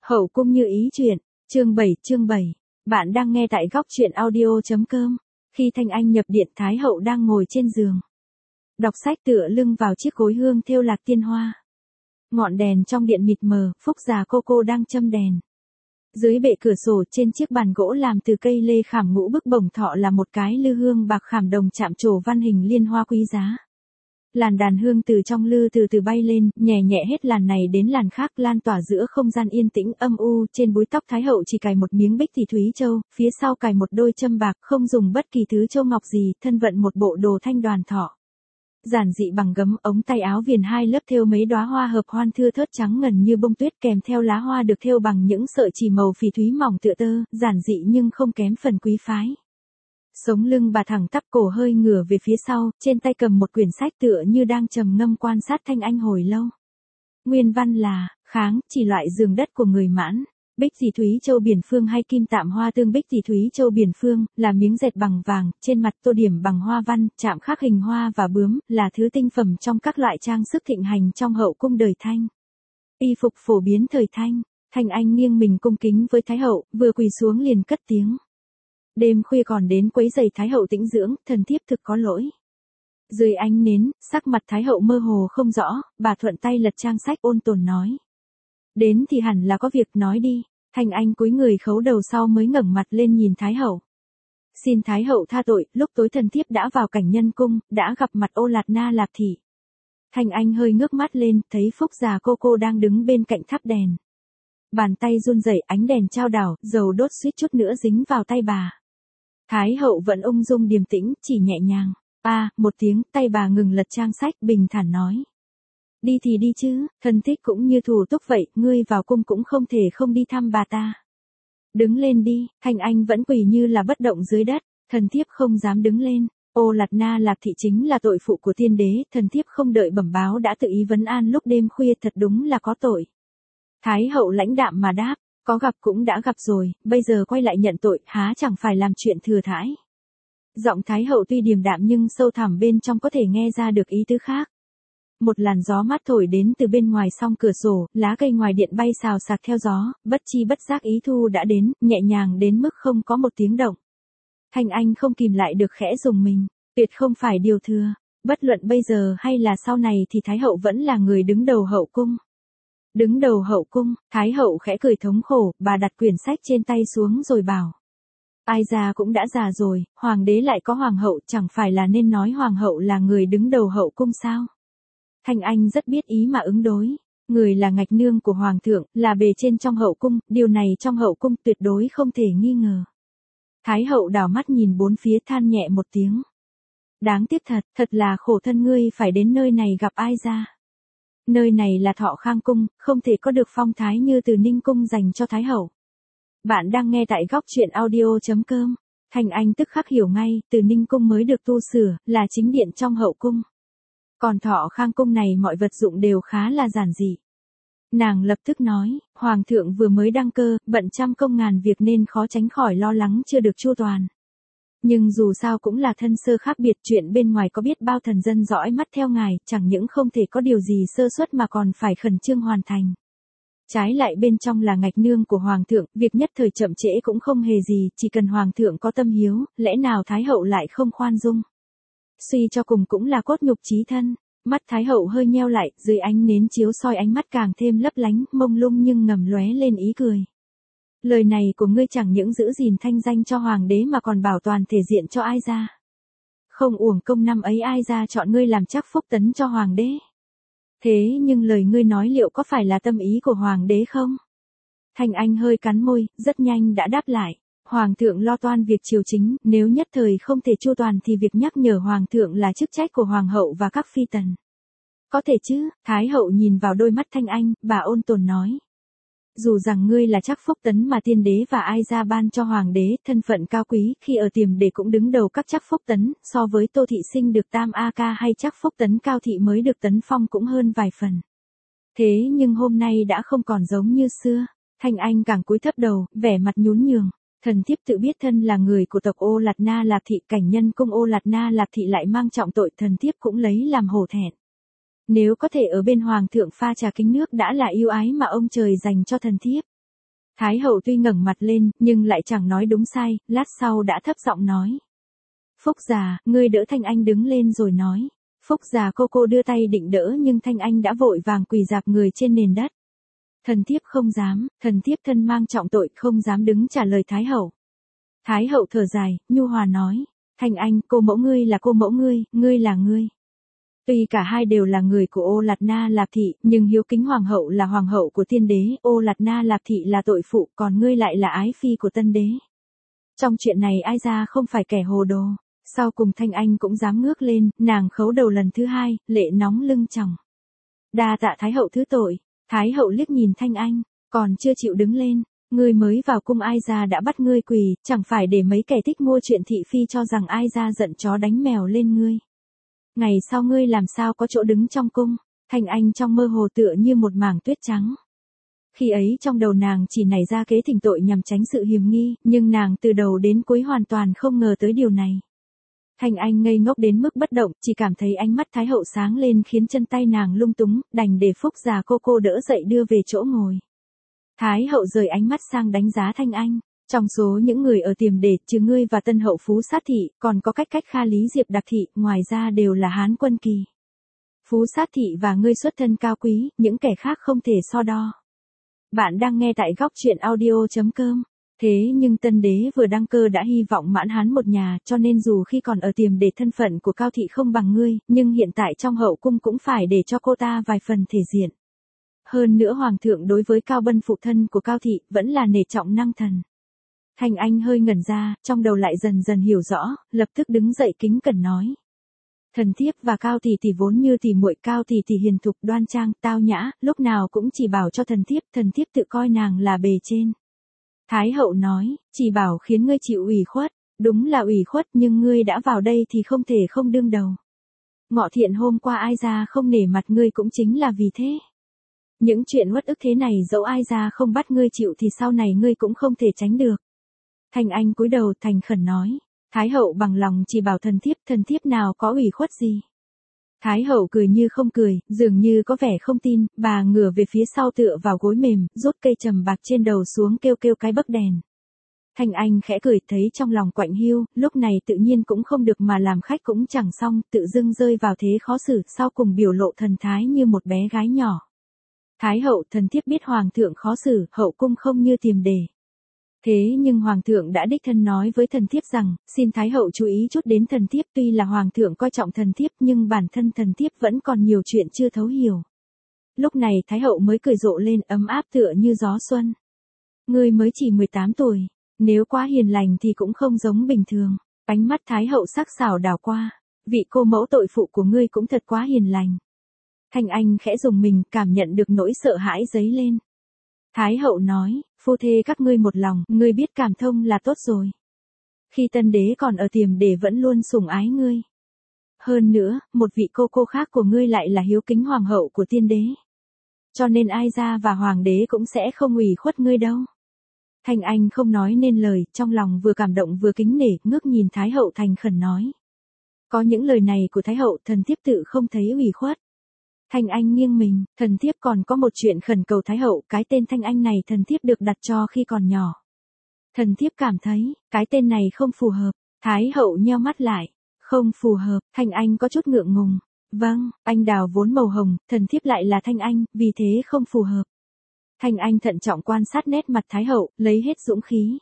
Hậu cung như ý chuyện, chương 7. Bạn đang nghe tại góc truyện audio.com. Khi Thanh Anh nhập điện, Thái hậu đang ngồi trên giường. Đọc sách tựa lưng vào chiếc gối hương thêu lạc tiên hoa. Ngọn đèn trong điện mịt mờ, Phúc già cô đang châm đèn. Dưới bệ cửa sổ trên chiếc bàn gỗ làm từ cây lê khảm ngũ bức bổng thọ là một cái lư hương bạc khảm đồng chạm trổ văn hình liên hoa quý giá. Làn đàn hương từ trong lư từ từ bay lên, nhẹ nhẹ hết làn này đến làn khác, lan tỏa giữa không gian yên tĩnh âm u. Trên búi tóc Thái hậu chỉ cài một miếng bích tỷ thúy châu, phía sau cài một đôi châm bạc, không dùng bất kỳ thứ châu ngọc gì, thân vận một bộ đồ thanh đoàn thọ. Giản dị bằng gấm, ống tay áo viền hai lớp thêu mấy đóa hoa hợp hoan thưa thớt trắng ngần như bông tuyết, kèm theo lá hoa được thêu bằng những sợi chỉ màu phỉ thúy mỏng tựa tơ, giản dị nhưng không kém phần quý phái. Sống lưng bà thẳng tắp, cổ hơi ngửa về phía sau, trên tay cầm một quyển sách tựa như đang trầm ngâm quan sát Thanh Anh hồi lâu. Nguyên văn là, kháng, chỉ loại giường đất của người Mãn. Bích tỷ thúy châu biển phương hay kim tạm hoa tương. Bích tỷ thúy châu biển phương là miếng dệt bằng vàng, trên mặt tô điểm bằng hoa văn, chạm khắc hình hoa và bướm, là thứ tinh phẩm trong các loại trang sức thịnh hành trong hậu cung đời Thanh. Y phục phổ biến thời Thanh. Thanh Anh nghiêng mình cung kính với Thái hậu, vừa quỳ xuống liền cất tiếng. Đêm khuya còn đến quấy rầy Thái hậu tĩnh dưỡng, thần thiếp thực có lỗi. Dưới ánh nến, sắc mặt Thái hậu mơ hồ không rõ, bà thuận tay lật trang sách ôn tồn nói. Đến thì hẳn là có việc, nói đi. Thanh Anh cúi người khấu đầu sau mới ngẩng mặt lên nhìn Thái hậu. Xin Thái hậu tha tội, lúc tối thần thiếp đã vào cảnh nhân cung, đã gặp mặt Ô Lạt Na Lạp thị. Thanh Anh hơi ngước mắt lên, thấy Phúc già cô đang đứng bên cạnh thắp đèn. Bàn tay run rẩy, ánh đèn chao đảo, dầu đốt suýt chút nữa dính vào tay bà. Thái hậu vẫn ung dung điềm tĩnh, chỉ nhẹ nhàng. Một tiếng, tay bà ngừng lật trang sách, bình thản nói. Đi thì đi chứ, thân thích cũng như thủ túc vậy, ngươi vào cung cũng không thể không đi thăm bà ta. Đứng lên đi. Thanh Anh vẫn quỳ như là bất động dưới đất, thần thiếp không dám đứng lên. Ô Lạt Na Lạp thị chính là tội phụ của tiên đế, thần thiếp không đợi bẩm báo đã tự ý vấn an lúc đêm khuya, thật đúng là có tội. Thái hậu lãnh đạm mà đáp, có gặp cũng đã gặp rồi, bây giờ quay lại nhận tội, há chẳng phải làm chuyện thừa thãi. Giọng Thái hậu tuy điềm đạm nhưng sâu thẳm bên trong có thể nghe ra được ý tứ khác. Một làn gió mát thổi đến từ bên ngoài song cửa sổ, lá cây ngoài điện bay xào xạc theo gió, bất chi bất giác ý thu đã đến, nhẹ nhàng đến mức không có một tiếng động. Thanh Anh không kìm lại được khẽ rùng mình, tuyệt không phải điều thừa, bất luận bây giờ hay là sau này thì Thái hậu vẫn là người đứng đầu hậu cung. Đứng đầu hậu cung, Thái hậu khẽ cười thống khổ, bà đặt quyển sách trên tay xuống rồi bảo. Ai già cũng đã già rồi, hoàng đế lại có hoàng hậu, chẳng phải là nên nói hoàng hậu là người đứng đầu hậu cung sao? Thanh Anh rất biết ý mà ứng đối. Người là ngạch nương của hoàng thượng, là bề trên trong hậu cung, điều này trong hậu cung tuyệt đối không thể nghi ngờ. Thái hậu đảo mắt nhìn bốn phía, than nhẹ một tiếng. Đáng tiếc thật là khổ thân ngươi phải đến nơi này gặp ai ra. Nơi này là Thọ Khang cung, không thể có được phong thái như Từ Ninh cung dành cho Thái hậu. Bạn đang nghe tại góc truyện audio.com. Thanh Anh tức khắc hiểu ngay, Từ Ninh cung mới được tu sửa, là chính điện trong hậu cung. Còn Thọ Khang cung này mọi vật dụng đều khá là giản dị. Nàng lập tức nói, hoàng thượng vừa mới đăng cơ, bận trăm công ngàn việc nên khó tránh khỏi lo lắng chưa được chu toàn. Nhưng dù sao cũng là thân sơ khác biệt, chuyện bên ngoài có biết bao thần dân dõi mắt theo ngài, chẳng những không thể có điều gì sơ suất mà còn phải khẩn trương hoàn thành. Trái lại bên trong là ngạch nương của hoàng thượng, việc nhất thời chậm trễ cũng không hề gì, chỉ cần hoàng thượng có tâm hiếu, lẽ nào Thái hậu lại không khoan dung. Suy cho cùng cũng là cốt nhục chí thân. Mắt Thái hậu hơi nheo lại, dưới ánh nến chiếu soi ánh mắt càng thêm lấp lánh, mông lung nhưng ngầm lóe lên ý cười. Lời này của ngươi chẳng những giữ gìn thanh danh cho hoàng đế mà còn bảo toàn thể diện cho Ai gia. Không uổng công năm ấy Ai gia chọn ngươi làm chắc phúc tấn cho hoàng đế. Thế nhưng lời ngươi nói liệu có phải là tâm ý của hoàng đế không? Thanh Anh hơi cắn môi, rất nhanh đã đáp lại. Hoàng thượng lo toan việc triều chính, nếu nhất thời không thể chu toàn thì việc nhắc nhở hoàng thượng là chức trách của hoàng hậu và các phi tần. Có thể chứ? Thái hậu nhìn vào đôi mắt Thanh Anh, bà ôn tồn nói. Dù rằng ngươi là chắc phúc tấn mà tiên đế và Ai gia ban cho hoàng đế, thân phận cao quý, khi ở Tiềm Đề cũng đứng đầu các chắc phúc tấn, so với Tô thị sinh được tam A ca hay chắc phúc tấn Cao thị mới được tấn phong cũng hơn vài phần. Thế nhưng hôm nay đã không còn giống như xưa. Thanh Anh càng cúi thấp đầu, vẻ mặt nhún nhường. Thần thiếp tự biết thân là người của tộc Ô Lạt Na Lạp thị, cảnh nhân cung Ô Lạt Na Lạp thị lại mang trọng tội, thần thiếp cũng lấy làm hổ thẹn. Nếu có thể ở bên hoàng thượng pha trà kính nước đã là ưu ái mà ông trời dành cho thần thiếp. Thái hậu tuy ngẩng mặt lên, nhưng lại chẳng nói đúng sai, lát sau đã thấp giọng nói. Phúc già, ngươi đỡ Thanh Anh đứng lên rồi nói. Phúc già cô đưa tay định đỡ nhưng Thanh Anh đã vội vàng quỳ dạp người trên nền đất. Thần thiếp không dám, thần thiếp thân mang trọng tội không dám đứng trả lời Thái hậu. Thái hậu thở dài, nhu hòa nói. Thanh Anh, cô mẫu ngươi là cô mẫu ngươi là ngươi. Tuy cả hai đều là người của Ô Lạt Na Lạp Thị, nhưng hiếu kính hoàng hậu là hoàng hậu của tiên đế, Ô Lạt Na Lạp Thị là tội phụ, còn ngươi lại là ái phi của tân đế. Trong chuyện này ai ra không phải kẻ hồ đồ. Sau cùng Thanh Anh cũng dám ngước lên, nàng khấu đầu lần thứ hai, lệ nóng lưng tròng. Đa tạ Thái hậu thứ tội. Thái hậu liếc nhìn Thanh Anh, còn chưa chịu đứng lên. Ngươi mới vào cung ai ra đã bắt ngươi quỳ, chẳng phải để mấy kẻ thích mua chuyện thị phi cho rằng ai ra giận chó đánh mèo lên ngươi. Ngày sau ngươi làm sao có chỗ đứng trong cung. Thanh Anh trong mơ hồ tựa như một mảng tuyết trắng. Khi ấy trong đầu nàng chỉ nảy ra kế thỉnh tội nhằm tránh sự hiềm nghi, nhưng nàng từ đầu đến cuối hoàn toàn không ngờ tới điều này. Thanh Anh ngây ngốc đến mức bất động, chỉ cảm thấy ánh mắt Thái hậu sáng lên khiến chân tay nàng lung túng, đành để Phúc già cô đỡ dậy đưa về chỗ ngồi. Thái hậu rời ánh mắt sang đánh giá Thanh Anh. Trong số những người ở tiềm đề, trừ ngươi và tân hậu Phú Sát Thị, còn có cách Kha Lý Diệp Đặc Thị, ngoài ra đều là Hán quân kỳ. Phú Sát Thị và ngươi xuất thân cao quý, những kẻ khác không thể so đo. Bạn đang nghe tại góc truyện audio.com. Thế nhưng tân đế vừa đăng cơ đã hy vọng mãn Hán một nhà, cho nên dù khi còn ở tiềm đề thân phận của Cao Thị không bằng ngươi, nhưng hiện tại trong hậu cung cũng phải để cho cô ta vài phần thể diện. Hơn nữa hoàng thượng đối với Cao Bân phụ thân của Cao Thị vẫn là nể trọng năng thần. Thanh Anh hơi ngẩn ra, trong đầu lại dần dần hiểu rõ, lập tức đứng dậy kính cẩn nói. Thần thiếp và Cao tỷ tỷ vốn như tỷ muội, Cao tỷ tỷ hiền thục đoan trang, tao nhã, lúc nào cũng chỉ bảo cho thần thiếp tự coi nàng là bề trên. Thái hậu nói, chỉ bảo khiến ngươi chịu ủy khuất, đúng là ủy khuất nhưng ngươi đã vào đây thì không thể không đương đầu. Ngọ Thiện hôm qua ai ra không nể mặt ngươi cũng chính là vì thế. Những chuyện uất ức thế này dẫu ai ra không bắt ngươi chịu thì sau này ngươi cũng không thể tránh được. Thanh Anh cúi đầu thành khẩn nói, Thái hậu bằng lòng chỉ bảo thần thiếp nào có ủy khuất gì. Thái hậu cười như không cười, dường như có vẻ không tin, bà ngửa về phía sau tựa vào gối mềm, rút cây trầm bạc trên đầu xuống kêu cái bấc đèn. Thanh Anh khẽ cười thấy trong lòng quạnh hiu, lúc này tự nhiên cũng không được mà làm khách cũng chẳng xong, tự dưng rơi vào thế khó xử, sau cùng biểu lộ thần thái như một bé gái nhỏ. Thái hậu, thần thiếp biết hoàng thượng khó xử, hậu cung không như tiềm đề. Thế nhưng hoàng thượng đã đích thân nói với thần thiếp rằng, xin thái hậu chú ý chút đến thần thiếp, tuy là hoàng thượng coi trọng thần thiếp nhưng bản thân thần thiếp vẫn còn nhiều chuyện chưa thấu hiểu. Lúc này thái hậu mới cười rộ lên, ấm áp tựa như gió xuân. Ngươi mới chỉ 18 tuổi, nếu quá hiền lành thì cũng không giống bình thường. Ánh mắt thái hậu sắc sảo đảo qua, vị cô mẫu tội phụ của ngươi cũng thật quá hiền lành. Thanh Anh khẽ rùng mình, cảm nhận được nỗi sợ hãi dấy lên. Thái hậu nói, phu thê các ngươi một lòng, ngươi biết cảm thông là tốt rồi. Khi tân đế còn ở tiềm đề vẫn luôn sủng ái ngươi. Hơn nữa, một vị cô khác của ngươi lại là hiếu kính hoàng hậu của tiên đế. Cho nên ai ra và hoàng đế cũng sẽ không ủy khuất ngươi đâu. Thanh Anh không nói nên lời, trong lòng vừa cảm động vừa kính nể, ngước nhìn Thái hậu thành khẩn nói. Có những lời này của Thái hậu, thần thiếp tự không thấy ủy khuất. Thanh Anh nghiêng mình, thần thiếp còn có một chuyện khẩn cầu Thái hậu, cái tên Thanh Anh này thần thiếp được đặt cho khi còn nhỏ. Thần thiếp cảm thấy, cái tên này không phù hợp. Thái hậu nheo mắt lại, không phù hợp, Thanh Anh có chút ngượng ngùng. Vâng, anh đào vốn màu hồng, thần thiếp lại là Thanh Anh, vì thế không phù hợp. Thanh Anh thận trọng quan sát nét mặt Thái hậu, lấy hết dũng khí.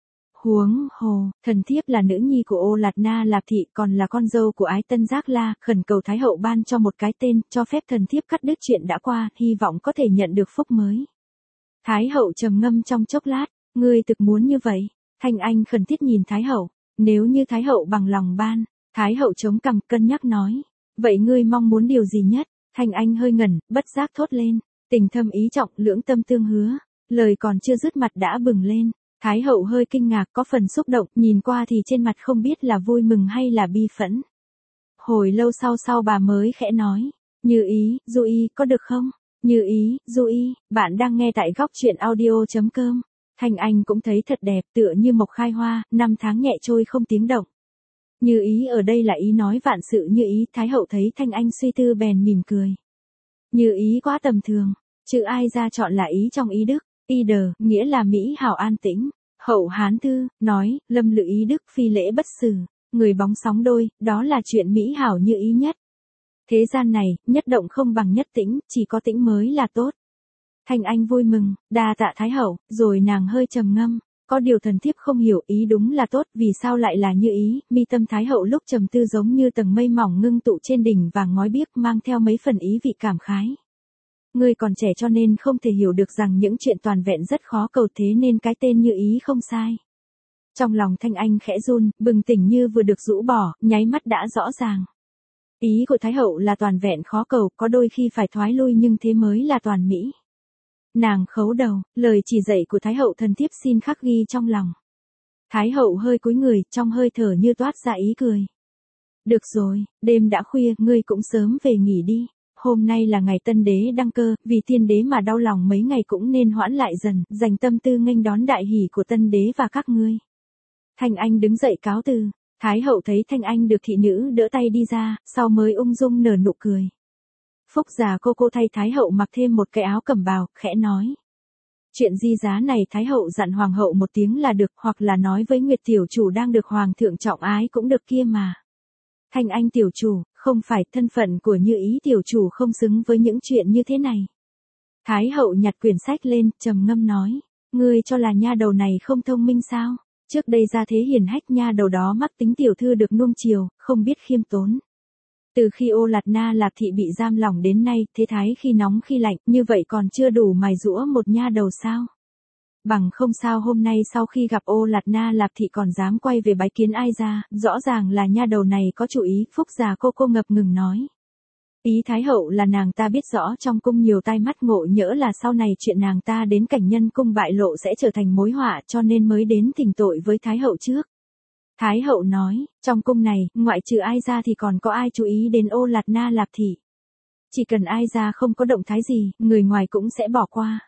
Huống hồ, thần thiếp là nữ nhi của Ô Lạt Na Lạp Thị, còn là con dâu của Ái Tân Giác La, khẩn cầu Thái hậu ban cho một cái tên, cho phép thần thiếp cắt đứt chuyện đã qua, hy vọng có thể nhận được phúc mới. Thái hậu trầm ngâm trong chốc lát, ngươi thực muốn như vậy. Thanh Anh khẩn thiết nhìn Thái hậu, nếu như Thái hậu bằng lòng ban. Thái hậu chống cằm cân nhắc nói, vậy ngươi mong muốn điều gì nhất? Thanh Anh hơi ngẩn, bất giác thốt lên, tình thâm ý trọng, lưỡng tâm tương hứa. Lời còn chưa dứt mặt đã bừng lên. Thái hậu hơi kinh ngạc, có phần xúc động, nhìn qua thì trên mặt không biết là vui mừng hay là bi phẫn. Hồi lâu sau bà mới khẽ nói, Như ý, Du Y, có được không? Như ý, Du Y, bạn đang nghe tại góc truyện audio.com. Thanh Anh cũng thấy thật đẹp, tựa như mộc khai hoa, năm tháng nhẹ trôi không tiếng động. Như ý ở đây là ý nói vạn sự như ý, Thái hậu thấy Thanh Anh suy tư bèn mỉm cười. Như ý quá tầm thường, chữ ai ra chọn là ý trong ý đức. nghĩa là Mỹ hảo an tĩnh. Hậu Hán Thư, nói, Lâm Lự ý đức phi lễ bất xử, người bóng sóng đôi, đó là chuyện Mỹ hảo như ý nhất. Thế gian này, nhất động không bằng nhất tĩnh, chỉ có tĩnh mới là tốt. Thanh Anh vui mừng, đa tạ Thái hậu, rồi nàng hơi trầm ngâm. Có điều thần thiếp không hiểu, ý đúng là tốt, vì sao lại là như ý? Mi tâm Thái hậu lúc trầm tư giống như tầng mây mỏng ngưng tụ trên đỉnh vàng ngói biếc, mang theo mấy phần ý vị cảm khái. Ngươi còn trẻ cho nên không thể hiểu được rằng những chuyện toàn vẹn rất khó cầu, thế nên cái tên như ý không sai. Trong lòng Thanh Anh khẽ run, bừng tỉnh như vừa được rũ bỏ, nháy mắt đã rõ ràng. Ý của Thái hậu là toàn vẹn khó cầu, có đôi khi phải thoái lui nhưng thế mới là toàn mỹ. Nàng khấu đầu, lời chỉ dạy của Thái hậu thần thiếp xin khắc ghi trong lòng. Thái hậu hơi cúi người, trong hơi thở như toát ra ý cười. Được rồi, đêm đã khuya, ngươi cũng sớm về nghỉ đi. Hôm nay là ngày tân đế đăng cơ, vì tiên đế mà đau lòng mấy ngày cũng nên hoãn lại dần, dành tâm tư nghênh đón đại hỷ của tân đế và các ngươi. Thanh Anh đứng dậy cáo từ. Thái hậu thấy Thanh Anh được thị nữ đỡ tay đi ra, sau mới ung dung nở nụ cười. Phúc già cô thay Thái hậu mặc thêm một cái áo cẩm bào, khẽ nói. Chuyện di giá này Thái hậu dặn hoàng hậu một tiếng là được, hoặc là nói với Nguyệt tiểu chủ đang được hoàng thượng trọng ái cũng được kia mà. Thanh Anh tiểu chủ, không phải, thân phận của Như Ý tiểu chủ không xứng với những chuyện như thế này. Thái hậu nhặt quyển sách lên, trầm ngâm nói. Ngươi cho là nha đầu này không thông minh sao? Trước đây ra thế hiền hách, nha đầu đó mắc tính tiểu thư được nuông chiều, không biết khiêm tốn. Từ khi Ô Lạt Na Lạp thị bị giam lỏng đến nay, thế thái khi nóng khi lạnh, như vậy còn chưa đủ mài giũa một nha đầu sao? Bằng không sao hôm nay sau khi gặp Ô Lạt Na Lạp thị còn dám quay về bái kiến ai ra, rõ ràng là nha đầu này có chủ ý. Phúc già cô ngập ngừng nói. Ý Thái hậu là nàng ta biết rõ trong cung nhiều tai mắt, ngộ nhỡ là sau này chuyện nàng ta đến cảnh nhân cung bại lộ sẽ trở thành mối họa, cho nên mới đến thỉnh tội với Thái hậu trước. Thái hậu nói, trong cung này, ngoại trừ ai ra thì còn có ai chú ý đến Ô Lạt Na Lạp thị. Chỉ cần ai ra không có động thái gì, người ngoài cũng sẽ bỏ qua.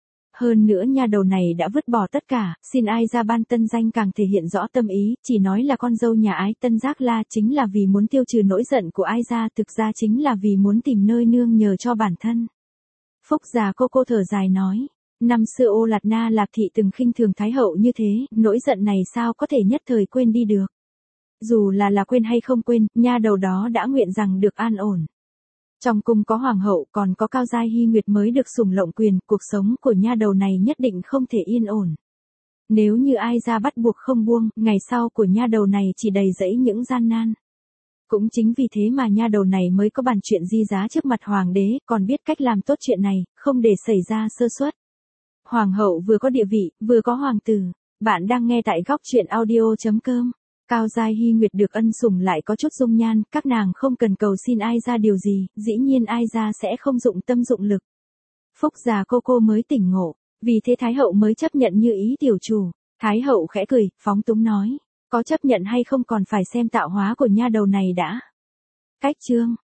Hơn nữa nha đầu này đã vứt bỏ tất cả, xin ai ra ban tân danh càng thể hiện rõ tâm ý, chỉ nói là con dâu nhà ái Tân Giác La chính là vì muốn tiêu trừ nỗi giận của ai ra, thực ra chính là vì muốn tìm nơi nương nhờ cho bản thân. Phúc già cô thở dài nói, năm xưa Ô Lạt Na Lạp thị từng khinh thường Thái hậu như thế, nỗi giận này sao có thể nhất thời quên đi được. Dù là quên hay không quên, nha đầu đó đã nguyện rằng được an ổn. Trong cung có hoàng hậu, còn có Cao Giai Hy Nguyệt mới được sủng lộng quyền, cuộc sống của nha đầu này nhất định không thể yên ổn. Nếu như ai ra bắt buộc không buông, ngày sau của nha đầu này chỉ đầy rẫy những gian nan. Cũng chính vì thế mà nha đầu này mới có bàn chuyện di giá trước mặt hoàng đế, còn biết cách làm tốt chuyện này, không để xảy ra sơ suất. Hoàng hậu vừa có địa vị, vừa có hoàng tử. Bạn đang nghe tại góc truyện audio.com. Cao Giai Hy Nguyệt được ân sủng lại có chút dung nhan, các nàng không cần cầu xin ai ra điều gì, dĩ nhiên ai ra sẽ không dụng tâm dụng lực. Phúc già cô mới tỉnh ngộ, vì thế Thái hậu mới chấp nhận Như Ý tiểu chủ. Thái hậu khẽ cười, phóng túng nói, có chấp nhận hay không còn phải xem tạo hóa của nha đầu này đã. Cách chương